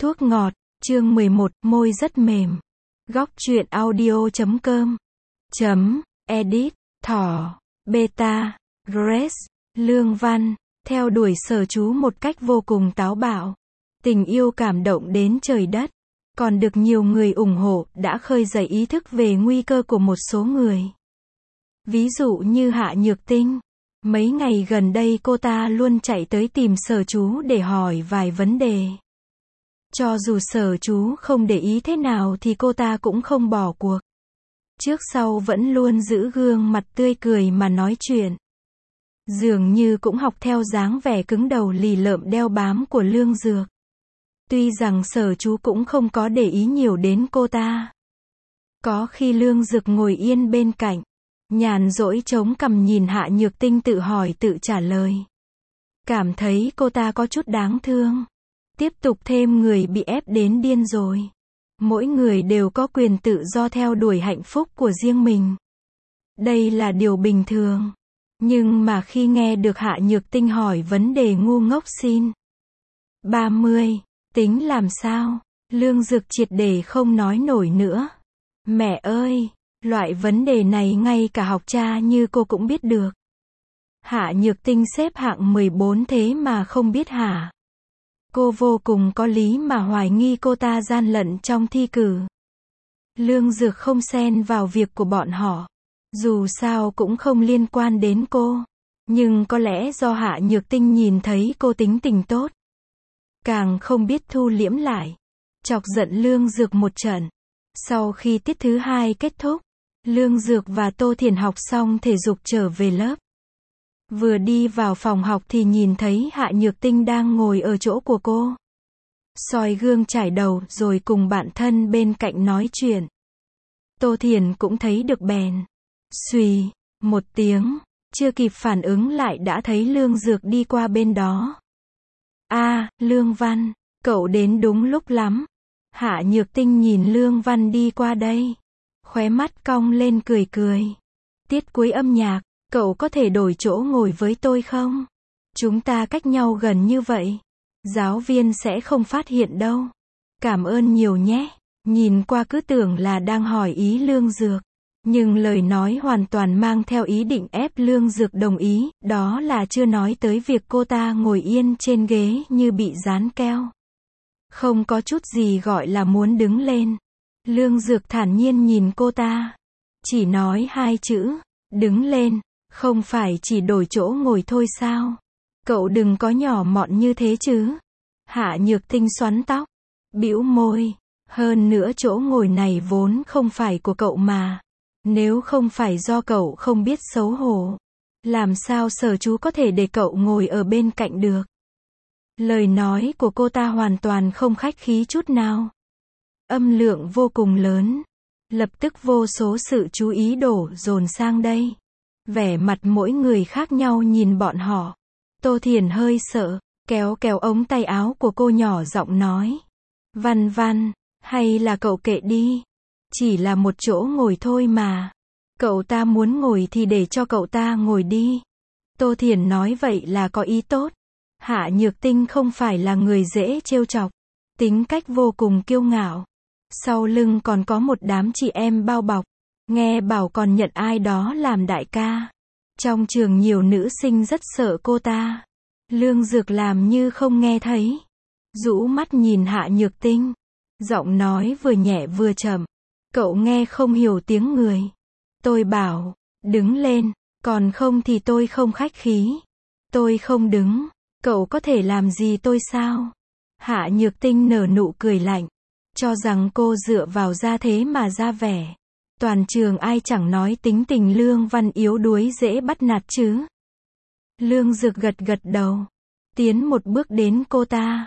Thuốc ngọt, chương 11, môi rất mềm. Góc truyện audio.com Edit, Thỏ, Beta, Grace, Lương Văn, theo đuổi Sở Chú một cách vô cùng táo bạo. Tình yêu cảm động đến trời đất. Còn được nhiều người ủng hộ, đã khơi dậy ý thức về nguy cơ của một số người. Ví dụ như Hạ Nhược Tinh. Mấy ngày gần đây cô ta luôn chạy tới tìm Sở Chú để hỏi vài vấn đề. Cho dù Sở Chú không để ý thế nào thì cô ta cũng không bỏ cuộc. Trước sau vẫn luôn giữ gương mặt tươi cười mà nói chuyện. Dường như cũng học theo dáng vẻ cứng đầu lì lợm đeo bám của Lương Dược. Tuy rằng Sở Chú cũng không có để ý nhiều đến cô ta. Có khi Lương Dược ngồi yên bên cạnh, nhàn rỗi chống cằm nhìn Hạ Nhược Tinh tự hỏi tự trả lời. Cảm thấy cô ta có chút đáng thương. Tiếp tục thêm người bị ép đến điên rồi. Mỗi người đều có quyền tự do theo đuổi hạnh phúc của riêng mình. Đây là điều bình thường. Nhưng mà khi nghe được Hạ Nhược Tinh hỏi vấn đề ngu ngốc xin 30, tính làm sao? Lương Dược triệt để không nói nổi nữa. Mẹ ơi, loại vấn đề này ngay cả học cha như cô cũng biết được. Hạ Nhược Tinh xếp hạng 14 thế mà không biết hả? Cô vô cùng có lý mà hoài nghi cô ta gian lận trong thi cử. Lương Dược không xen vào việc của bọn họ. Dù sao cũng không liên quan đến cô. Nhưng có lẽ do Hạ Nhược Tinh nhìn thấy cô tính tình tốt. Càng không biết thu liễm lại. Chọc giận Lương Dược một trận. Sau khi tiết thứ 2 kết thúc, Lương Dược và Tô Thiền học xong thể dục trở về lớp. Vừa đi vào phòng học thì nhìn thấy Hạ Nhược Tinh đang ngồi ở chỗ của cô. Soi gương chải đầu rồi cùng bạn thân bên cạnh nói chuyện. Tô Thiền cũng thấy được bèn. Xùy, một tiếng, chưa kịp phản ứng lại đã thấy Lương Dược đi qua bên đó. Lương Văn, cậu đến đúng lúc lắm. Hạ Nhược Tinh nhìn Lương Văn đi qua đây. Khóe mắt cong lên cười cười. Tiết cuối âm nhạc, cậu có thể đổi chỗ ngồi với tôi không? Chúng ta cách nhau gần như vậy. Giáo viên sẽ không phát hiện đâu. Cảm ơn nhiều nhé. Nhìn qua cứ tưởng là đang hỏi ý Lương Dược. Nhưng lời nói hoàn toàn mang theo ý định ép Lương Dược đồng ý, đó là chưa nói tới việc cô ta ngồi yên trên ghế như bị dán keo. Không có chút gì gọi là muốn đứng lên. Lương Dược thản nhiên nhìn cô ta. Chỉ nói 2 chữ, đứng lên, không phải chỉ đổi chỗ ngồi thôi sao? Cậu đừng có nhỏ mọn như thế chứ. Hạ Nhược Tinh xoắn tóc, bĩu môi. Hơn nữa chỗ ngồi này vốn không phải của cậu mà. Nếu không phải do cậu không biết xấu hổ, làm sao Sở Chú có thể để cậu ngồi ở bên cạnh được? Lời nói của cô ta hoàn toàn không khách khí chút nào. Âm lượng vô cùng lớn. Lập tức vô số sự chú ý đổ dồn sang đây. Vẻ mặt mỗi người khác nhau nhìn bọn họ. Tô Thiền hơi sợ, kéo ống tay áo của cô nhỏ giọng nói. Văn Văn, hay là cậu kệ đi. Chỉ là một chỗ ngồi thôi mà. Cậu ta muốn ngồi thì để cho cậu ta ngồi đi. Tô Thiền nói vậy là có ý tốt. Hạ Nhược Tinh không phải là người dễ trêu chọc. Tính cách vô cùng kiêu ngạo. Sau lưng còn có một đám chị em bao bọc. Nghe bảo còn nhận ai đó làm đại ca. Trong trường nhiều nữ sinh rất sợ cô ta. Lương Dược làm như không nghe thấy. Rũ mắt nhìn Hạ Nhược Tinh. Giọng nói vừa nhẹ vừa chậm. Cậu nghe không hiểu tiếng người. Tôi bảo, đứng lên, còn không thì tôi không khách khí. Tôi không đứng, cậu có thể làm gì tôi sao? Hạ Nhược Tinh nở nụ cười lạnh. Cho rằng cô dựa vào ra thế mà ra vẻ. Toàn trường ai chẳng nói tính tình Lương Văn yếu đuối dễ bắt nạt chứ. Lương Dược gật đầu. Tiến một bước đến cô ta.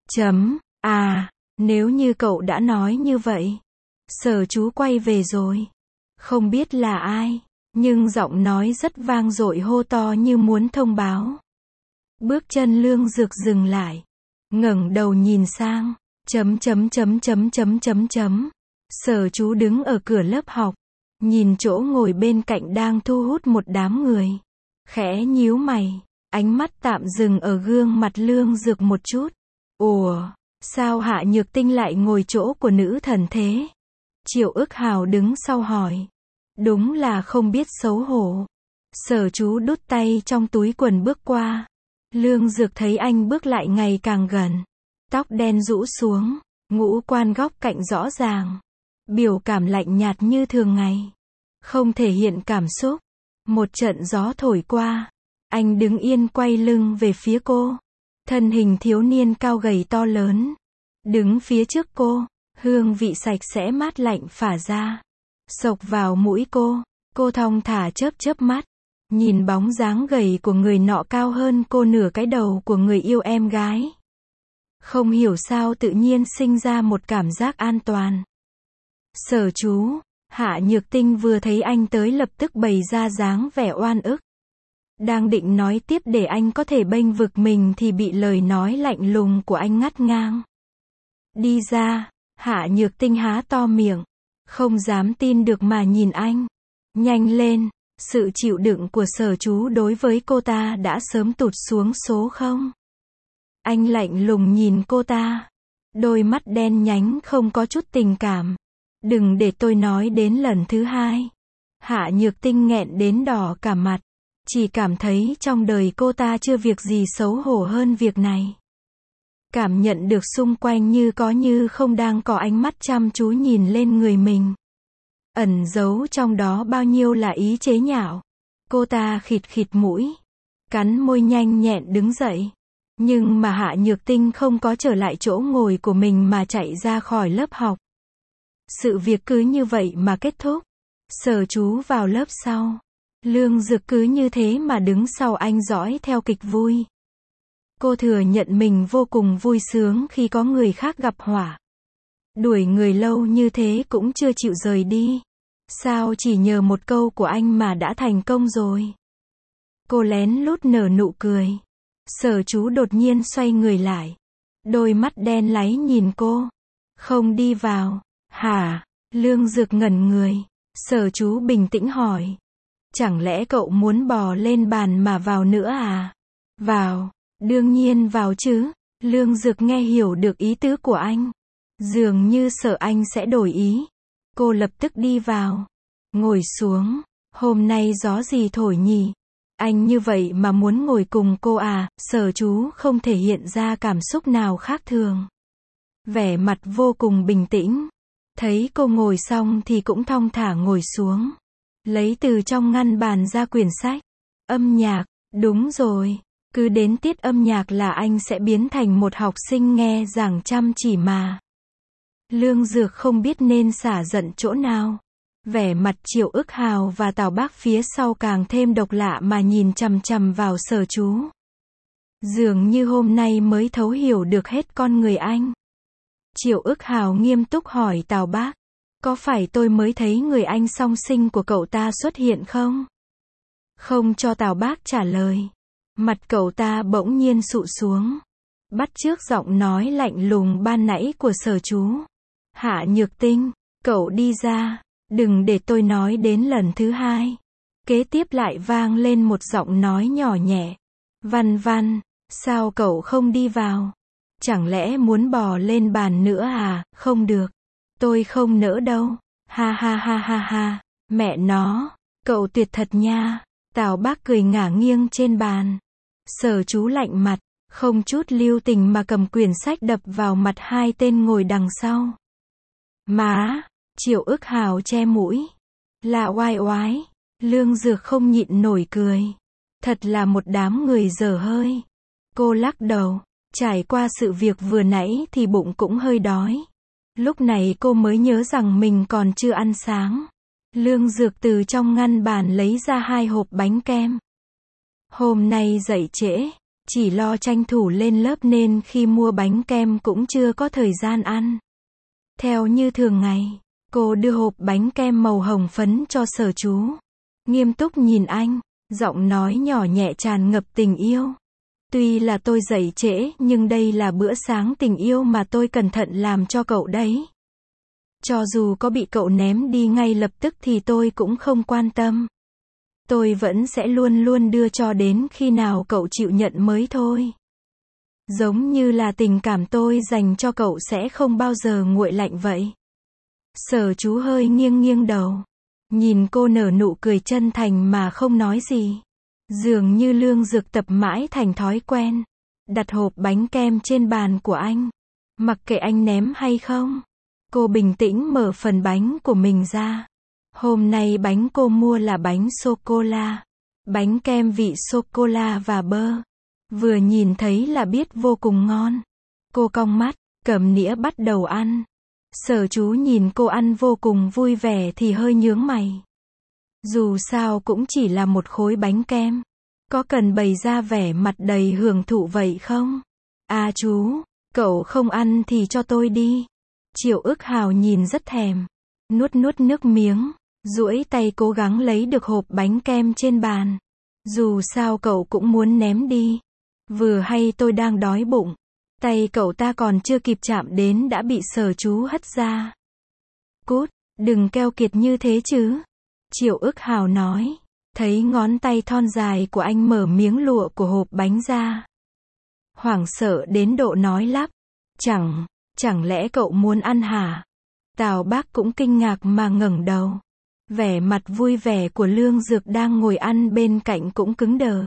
Nếu như cậu đã nói như vậy. Sở Chú quay về rồi. Không biết là ai, nhưng giọng nói rất vang dội hô to như muốn thông báo. Bước chân Lương Dược dừng lại. Ngẩng đầu nhìn sang. Sở Chú đứng ở cửa lớp học. Nhìn chỗ ngồi bên cạnh đang thu hút một đám người. Khẽ nhíu mày. Ánh mắt tạm dừng ở gương mặt Lương Dược một chút. Ủa, Sao Hạ Nhược Tinh lại ngồi chỗ của nữ thần thế? Triệu Ức Hào đứng sau hỏi. Đúng là không biết xấu hổ. Sở Chú đút tay trong túi quần bước qua. Lương Dược thấy anh bước lại ngày càng gần. Tóc đen rũ xuống, ngũ quan góc cạnh rõ ràng. Biểu cảm lạnh nhạt như thường ngày. Không thể hiện cảm xúc. Một trận gió thổi qua. Anh đứng yên quay lưng về phía cô. Thân hình thiếu niên cao gầy to lớn. Đứng phía trước cô, hương vị sạch sẽ mát lạnh phả ra. Xộc vào mũi cô thong thả chớp chớp mắt. Nhìn bóng dáng gầy của người nọ cao hơn cô nửa cái đầu của người yêu em gái. Không hiểu sao tự nhiên sinh ra một cảm giác an toàn. Sở Chú, Hạ Nhược Tinh vừa thấy anh tới lập tức bày ra dáng vẻ oan ức. Đang định nói tiếp để anh có thể bênh vực mình thì bị lời nói lạnh lùng của anh ngắt ngang. Đi ra, Hạ Nhược Tinh há to miệng, không dám tin được mà nhìn anh. Nhanh lên, sự chịu đựng của Sở Chú đối với cô ta đã sớm tụt xuống số 0. Anh lạnh lùng nhìn cô ta. Đôi mắt đen nhánh không có chút tình cảm. Đừng để tôi nói đến lần thứ 2. Hạ Nhược Tinh nghẹn đến đỏ cả mặt. Chỉ cảm thấy trong đời cô ta chưa việc gì xấu hổ hơn việc này. Cảm nhận được xung quanh như có như không đang có ánh mắt chăm chú nhìn lên người mình. Ẩn giấu trong đó bao nhiêu là ý chế nhạo. Cô ta khịt khịt mũi. Cắn môi nhanh nhẹn đứng dậy. Nhưng mà Hạ Nhược Tinh không có trở lại chỗ ngồi của mình mà chạy ra khỏi lớp học. Sự việc cứ như vậy mà kết thúc. Sở Chú vào lớp sau. Lương Dược cứ như thế mà đứng sau anh dõi theo kịch vui. Cô thừa nhận mình vô cùng vui sướng khi có người khác gặp họa. Đuổi người lâu như thế cũng chưa chịu rời đi. Sao chỉ nhờ một câu của anh mà đã thành công rồi. Cô lén lút nở nụ cười. Sở Chú đột nhiên xoay người lại. Đôi mắt đen láy nhìn cô. Không đi vào. Hả? Lương Dược ngẩn người. Sở Chú bình tĩnh hỏi. Chẳng lẽ cậu muốn bò lên bàn mà vào nữa à? Vào. Đương nhiên vào chứ. Lương Dược nghe hiểu được ý tứ của anh. Dường như sợ anh sẽ đổi ý. Cô lập tức đi vào. Ngồi xuống. Hôm nay gió gì thổi nhỉ? Anh như vậy mà muốn ngồi cùng cô à? Sở Chú không thể hiện ra cảm xúc nào khác thường. Vẻ mặt vô cùng bình tĩnh. Thấy cô ngồi xong thì cũng thong thả ngồi xuống. Lấy từ trong ngăn bàn ra quyển sách. Âm nhạc. Đúng rồi. Cứ đến tiết âm nhạc là anh sẽ biến thành một học sinh nghe giảng chăm chỉ mà. Lương Dược không biết nên xả giận chỗ nào. Vẻ mặt Triệu Ức Hào và Tào Bác phía sau càng thêm độc lạ mà nhìn chằm chằm vào Sở Chú. Dường như hôm nay mới thấu hiểu được hết con người anh. Triệu Ức Hào nghiêm túc hỏi Tào Bác. Có phải tôi mới thấy người anh song sinh của cậu ta xuất hiện không? Không cho Tào Bác trả lời. Mặt cậu ta bỗng nhiên sụ xuống. Bắt chước giọng nói lạnh lùng ban nãy của Sở Chú. Hạ Nhược Tinh, cậu đi ra. Đừng để tôi nói đến lần thứ 2. Kế tiếp lại vang lên một giọng nói nhỏ nhẹ. Văn Văn, sao cậu không đi vào? Chẳng lẽ muốn bò lên bàn nữa à? Không được. Tôi không nỡ đâu. Ha ha ha ha ha. Mẹ nó, cậu tuyệt thật nha. Tào Bác cười ngả nghiêng trên bàn. Sở Chú lạnh mặt, không chút lưu tình mà cầm quyển sách đập vào mặt hai tên ngồi đằng sau. Má! Triệu Ức Hào che mũi. Là oai oái. Lương Dược không nhịn nổi cười. Thật là một đám người dở hơi. Cô lắc đầu. Trải qua sự việc vừa nãy thì bụng cũng hơi đói. Lúc này cô mới nhớ rằng mình còn chưa ăn sáng. Lương Dược từ trong ngăn bàn lấy ra 2 hộp bánh kem. Hôm nay dậy trễ, chỉ lo tranh thủ lên lớp nên khi mua bánh kem cũng chưa có thời gian ăn. Theo như thường ngày, cô đưa hộp bánh kem màu hồng phấn cho Sở Chú. Nghiêm túc nhìn anh, giọng nói nhỏ nhẹ tràn ngập tình yêu. Tuy là tôi dậy trễ nhưng đây là bữa sáng tình yêu mà tôi cẩn thận làm cho cậu đấy. Cho dù có bị cậu ném đi ngay lập tức thì tôi cũng không quan tâm. Tôi vẫn sẽ luôn luôn đưa cho đến khi nào cậu chịu nhận mới thôi. Giống như là tình cảm tôi dành cho cậu sẽ không bao giờ nguội lạnh vậy. Sở chú hơi nghiêng nghiêng đầu. Nhìn cô nở nụ cười chân thành mà không nói gì. Dường như Lương Dược tập mãi thành thói quen. Đặt hộp bánh kem trên bàn của anh. Mặc kệ anh ném hay không. Cô bình tĩnh mở phần bánh của mình ra. Hôm nay bánh cô mua là bánh sô-cô-la. Bánh kem vị sô-cô-la và bơ. Vừa nhìn thấy là biết vô cùng ngon. Cô cong mắt, cầm nĩa bắt đầu ăn. Sở chú nhìn cô ăn vô cùng vui vẻ thì hơi nhướng mày. Dù sao cũng chỉ là một khối bánh kem. Có cần bày ra vẻ mặt đầy hưởng thụ vậy không? À chú, cậu không ăn thì cho tôi đi. Triệu Ức Hào nhìn rất thèm. Nuốt nuốt nước miếng. Duỗi tay cố gắng lấy được hộp bánh kem trên bàn. Dù sao cậu cũng muốn ném đi. Vừa hay tôi đang đói bụng. Tay cậu ta còn chưa kịp chạm đến đã bị sở chú hất ra. Cút, đừng keo kiệt như thế chứ. Triệu Ức Hào nói. Thấy ngón tay thon dài của anh mở miếng lụa của hộp bánh ra. Hoảng sợ đến độ nói lắp. Chẳng lẽ cậu muốn ăn hả? Tào Bác cũng kinh ngạc mà ngẩng đầu. Vẻ mặt vui vẻ của Lương Dược đang ngồi ăn bên cạnh cũng cứng đờ.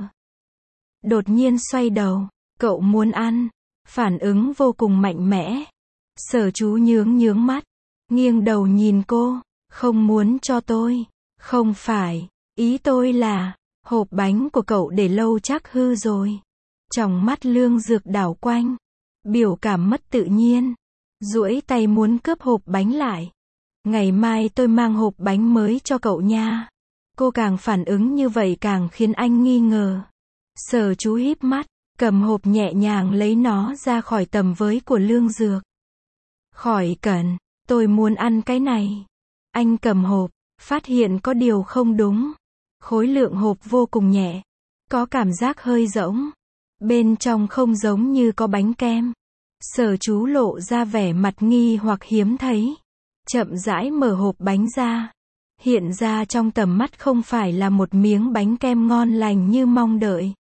Đột nhiên xoay đầu. Cậu muốn ăn. Phản ứng vô cùng mạnh mẽ. Sở chú nhướng mắt. Nghiêng đầu nhìn cô. Không muốn cho tôi. Không phải. Ý tôi là, hộp bánh của cậu để lâu chắc hư rồi. Tròng mắt Lương Dược đảo quanh. Biểu cảm mất tự nhiên. Duỗi tay muốn cướp hộp bánh lại. Ngày mai tôi mang hộp bánh mới cho cậu nha. Cô càng phản ứng như vậy càng khiến anh nghi ngờ. Sở chú híp mắt, cầm hộp nhẹ nhàng lấy nó ra khỏi tầm với của Lương Dược. Khỏi cần, tôi muốn ăn cái này. Anh cầm hộp, phát hiện có điều không đúng. Khối lượng hộp vô cùng nhẹ. Có cảm giác hơi rỗng. Bên trong không giống như có bánh kem. Sở chú lộ ra vẻ mặt nghi hoặc hiếm thấy. Chậm rãi mở hộp bánh ra. Hiện ra trong tầm mắt không phải là một miếng bánh kem ngon lành như mong đợi.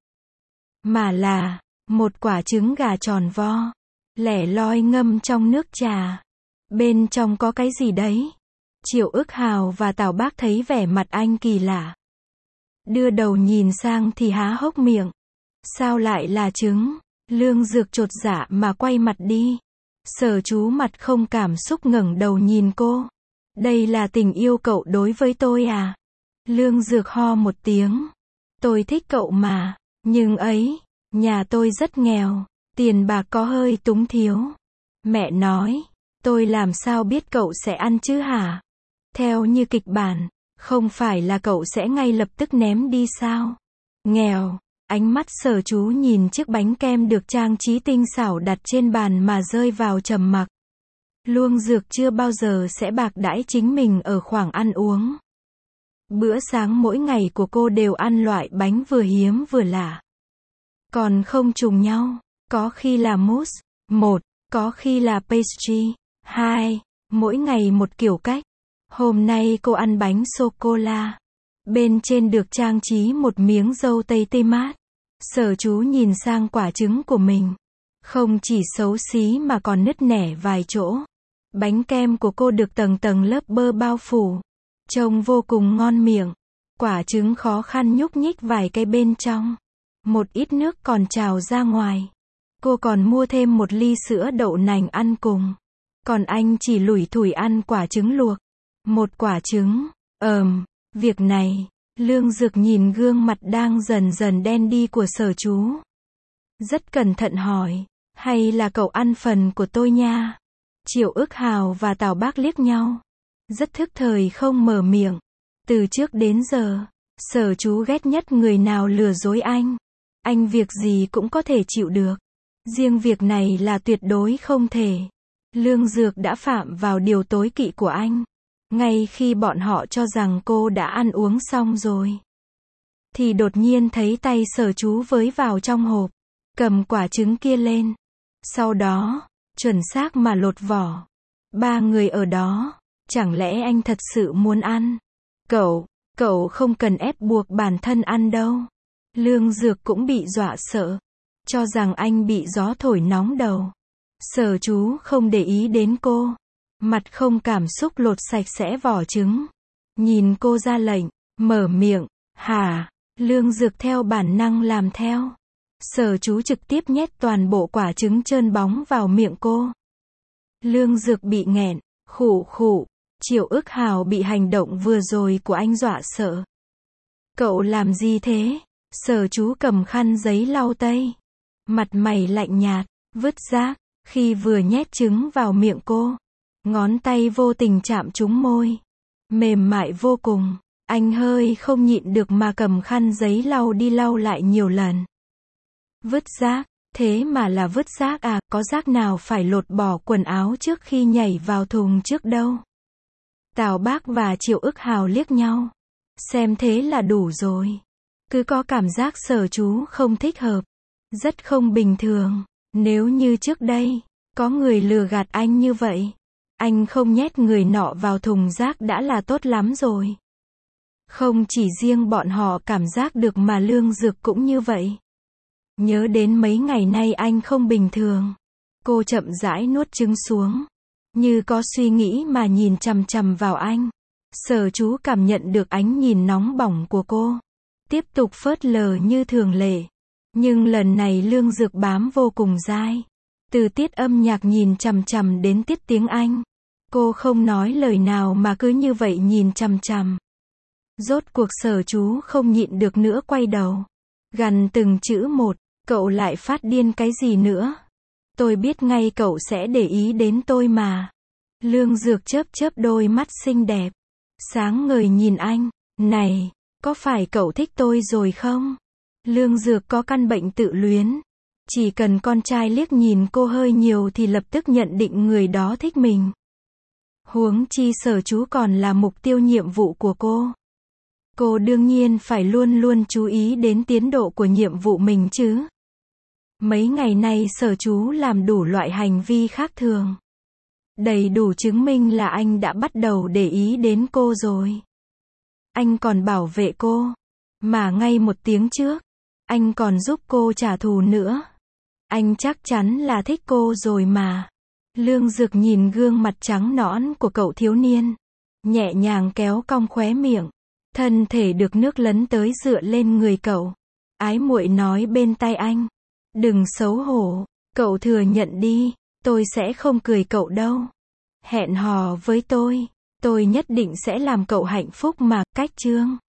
Mà là một quả trứng gà tròn vo. Lẻ loi ngâm trong nước trà. Bên trong có cái gì đấy? Triệu Ức Hào và Tào Bác thấy vẻ mặt anh kỳ lạ. Đưa đầu nhìn sang thì há hốc miệng. Sao lại là trứng? Lương Dược chột dạ mà quay mặt đi. Sở chú mặt không cảm xúc ngẩng đầu nhìn cô. Đây là tình yêu cậu đối với tôi à? Lương Dược ho một tiếng. Tôi thích cậu mà. Nhưng ấy, nhà tôi rất nghèo. Tiền bạc có hơi túng thiếu. Mẹ nói, tôi làm sao biết cậu sẽ ăn chứ hả? Theo như kịch bản, không phải là cậu sẽ ngay lập tức ném đi sao? Nghèo. Ánh mắt sở chú nhìn chiếc bánh kem được trang trí tinh xảo đặt trên bàn mà rơi vào trầm mặc. Lương Dược chưa bao giờ sẽ bạc đãi chính mình ở khoảng ăn uống. Bữa sáng mỗi ngày của cô đều ăn loại bánh vừa hiếm vừa lạ. Còn không trùng nhau, có khi là mousse, 1, có khi là pastry, 2, mỗi ngày một kiểu cách. Hôm nay cô ăn bánh sô-cô-la. Bên trên được trang trí một miếng dâu tây tươi mát. Sở chú nhìn sang quả trứng của mình. Không chỉ xấu xí mà còn nứt nẻ vài chỗ. Bánh kem của cô được tầng tầng lớp bơ bao phủ. Trông vô cùng ngon miệng. Quả trứng khó khăn nhúc nhích vài cái bên trong. Một ít nước còn trào ra ngoài. Cô còn mua thêm một ly sữa đậu nành ăn cùng. Còn anh chỉ lủi thủi ăn quả trứng luộc. Một quả trứng. Việc này. Lương Dược nhìn gương mặt đang dần dần đen đi của sở chú. Rất cẩn thận hỏi. Hay là cậu ăn phần của tôi nha? Triệu Ức Hào và Tào Bác liếc nhau. Rất thức thời không mở miệng. Từ trước đến giờ, sở chú ghét nhất người nào lừa dối anh. Anh việc gì cũng có thể chịu được. Riêng việc này là tuyệt đối không thể. Lương Dược đã phạm vào điều tối kỵ của anh. Ngay khi bọn họ cho rằng cô đã ăn uống xong rồi, thì đột nhiên thấy tay sở chú với vào trong hộp, cầm quả trứng kia lên. Sau đó, chuẩn xác mà lột vỏ. 3 người ở đó, chẳng lẽ anh thật sự muốn ăn? Cậu không cần ép buộc bản thân ăn đâu. Lương Dược cũng bị dọa sợ. cho rằng anh bị gió thổi nóng đầu. Sở Chú không để ý đến cô. Mặt không cảm xúc lột sạch sẽ vỏ trứng. Nhìn cô ra lệnh, mở miệng, hả? Lương Dược theo bản năng làm theo. Sở Chú trực tiếp nhét toàn bộ quả trứng trơn bóng vào miệng cô. Lương Dược bị nghẹn, khụ khụ. Triệu Ức Hào bị hành động vừa rồi của anh dọa sợ. Cậu làm gì thế? Sở Chú cầm khăn giấy lau tay. Mặt mày lạnh nhạt, vứt rác. Khi vừa nhét trứng vào miệng cô, ngón tay vô tình chạm trúng môi. Mềm mại vô cùng. Anh hơi không nhịn được mà cầm khăn giấy lau đi lau lại nhiều lần. Vứt rác, thế mà là vứt rác à, có rác nào phải lột bỏ quần áo trước khi nhảy vào thùng trước đâu. Tào Bác và Triệu Ức Hào liếc nhau. Xem thế là đủ rồi. Cứ có cảm giác Sở Chú không thích hợp. Rất không bình thường. Nếu như trước đây, có người lừa gạt anh như vậy, anh không nhét người nọ vào thùng rác đã là tốt lắm rồi. Không chỉ riêng bọn họ cảm giác được mà Lương Dược cũng như vậy. Nhớ đến mấy ngày nay anh không bình thường. Cô chậm rãi nuốt trứng xuống. Như có suy nghĩ mà nhìn chằm chằm vào anh. Sở Chú cảm nhận được ánh nhìn nóng bỏng của cô. Tiếp tục phớt lờ như thường lệ. Nhưng lần này Lương Dược bám vô cùng dai. Từ tiết âm nhạc nhìn chằm chằm đến tiết tiếng Anh. Cô không nói lời nào mà cứ như vậy nhìn chằm chằm. Rốt cuộc Sở Chú không nhịn được nữa quay đầu. Gằn từng chữ một, cậu lại phát điên cái gì nữa? Tôi biết ngay cậu sẽ để ý đến tôi mà. Lương Dược chớp chớp đôi mắt xinh đẹp. Sáng ngời nhìn anh. Này, có phải cậu thích tôi rồi không? Lương Dược có căn bệnh tự luyến. Chỉ cần con trai liếc nhìn cô hơi nhiều thì lập tức nhận định người đó thích mình. Huống chi Sở Chú còn là mục tiêu nhiệm vụ của cô. Cô đương nhiên phải luôn luôn chú ý đến tiến độ của nhiệm vụ mình chứ. Mấy ngày nay Sở Chú làm đủ loại hành vi khác thường. Đầy đủ chứng minh là anh đã bắt đầu để ý đến cô rồi. Anh còn bảo vệ cô. Mà ngay một tiếng trước, anh còn giúp cô trả thù nữa. Anh chắc chắn là thích cô rồi mà. Lương Dược nhìn gương mặt trắng nõn của cậu thiếu niên. Nhẹ nhàng kéo cong khóe miệng. Thân thể được nước lấn tới dựa lên người cậu. Ái muội nói bên tai anh. Đừng xấu hổ. Cậu thừa nhận đi. Tôi sẽ không cười cậu đâu. Hẹn hò với tôi nhất định sẽ làm cậu hạnh phúc mà. Cách chương